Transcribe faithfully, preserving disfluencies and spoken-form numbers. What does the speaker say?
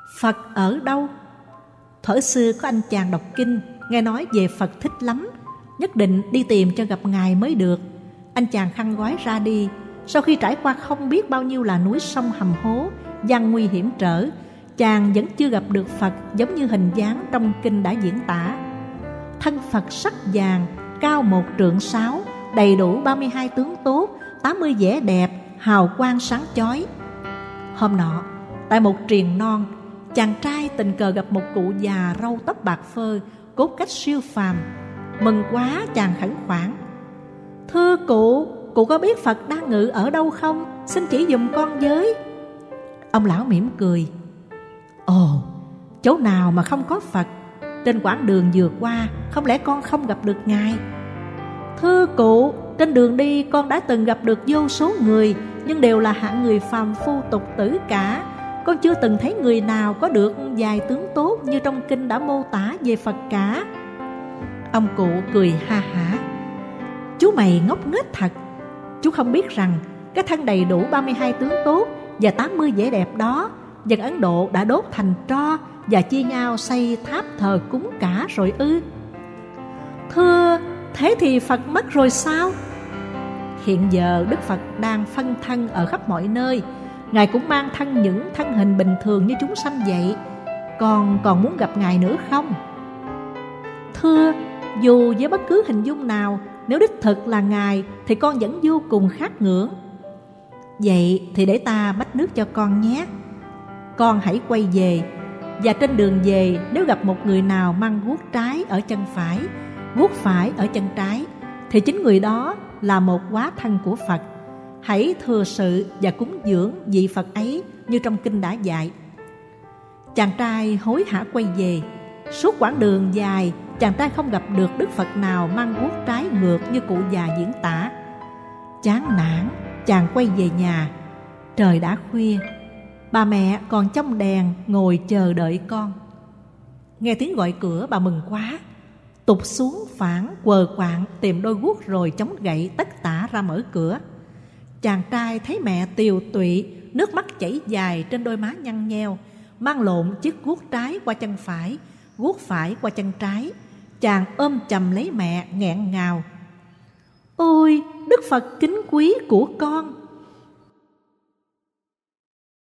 Phật ở đâu? Thuở xưa có anh chàng đọc kinh, nghe nói về Phật thích lắm, nhất định đi tìm cho gặp Ngài mới được. Anh chàng khăn gói ra đi. Sau khi trải qua không biết bao nhiêu là núi sông hầm hố, gian nguy hiểm trở, chàng vẫn chưa gặp được Phật giống như hình dáng trong kinh đã diễn tả. Thân Phật sắc vàng, cao một trượng sáu, đầy đủ ba mươi hai tướng tốt, tám mươi vẻ đẹp, hào quang sáng chói. Hôm nọ, tại một triền non, chàng trai tình cờ gặp một cụ già râu tóc bạc phơ, cốt cách siêu phàm. Mừng quá, chàng khẩn khoản: "Thưa cụ, cụ có biết Phật đang ngự ở đâu không? Xin chỉ dùm con với." Ông lão mỉm cười: "Ồ, chỗ nào mà không có Phật? Trên quãng đường vừa qua, không lẽ con không gặp được Ngài?" "Thưa cụ, trên đường đi con đã từng gặp được vô số người, nhưng đều là hạng người phàm phu tục tử cả. Con chưa từng thấy người nào có được vài tướng tốt như trong kinh đã mô tả về Phật cả." Ông cụ cười ha hả: "Chú mày ngốc nghếch thật. Chú không biết rằng cái thân đầy đủ ba mươi hai tướng tốt và tám mươi vẻ đẹp đó, dân Ấn Độ đã đốt thành tro và chia nhau xây tháp thờ cúng cả rồi ư?" "Thưa, thế thì Phật mất rồi sao?" "Hiện giờ Đức Phật đang phân thân ở khắp mọi nơi. Ngài cũng mang thân những thân hình bình thường như chúng sanh vậy. Con còn muốn gặp Ngài nữa không?" "Thưa, dù với bất cứ hình dung nào, nếu đích thực là Ngài thì con vẫn vô cùng khát ngưỡng." "Vậy thì để ta bách nước cho con nhé. Con hãy quay về, và trên đường về nếu gặp một người nào mang guốc trái ở chân phải, guốc phải ở chân trái, thì chính người đó là một hóa thân của Phật. Hãy thừa sự và cúng dường vị Phật ấy như trong kinh đã dạy." Chàng trai hối hả quay về. Suốt quãng đường dài, chàng trai không gặp được Đức Phật nào mang guốc trái ngược như cụ già diễn tả. Chán nản, chàng quay về nhà. Trời đã khuya, bà mẹ còn trong đèn ngồi chờ đợi con. Nghe tiếng gọi cửa, bà mừng quá, tụt xuống phản quờ quạng tìm đôi guốc rồi chống gậy tất tả ra mở cửa. Chàng trai thấy mẹ tiều tụy, nước mắt chảy dài trên đôi má nhăn nheo, mang lộn chiếc guốc trái qua chân phải, guốc phải qua chân trái. Chàng ôm chầm lấy mẹ nghẹn ngào: "Ôi, Đức Phật kính quý của con,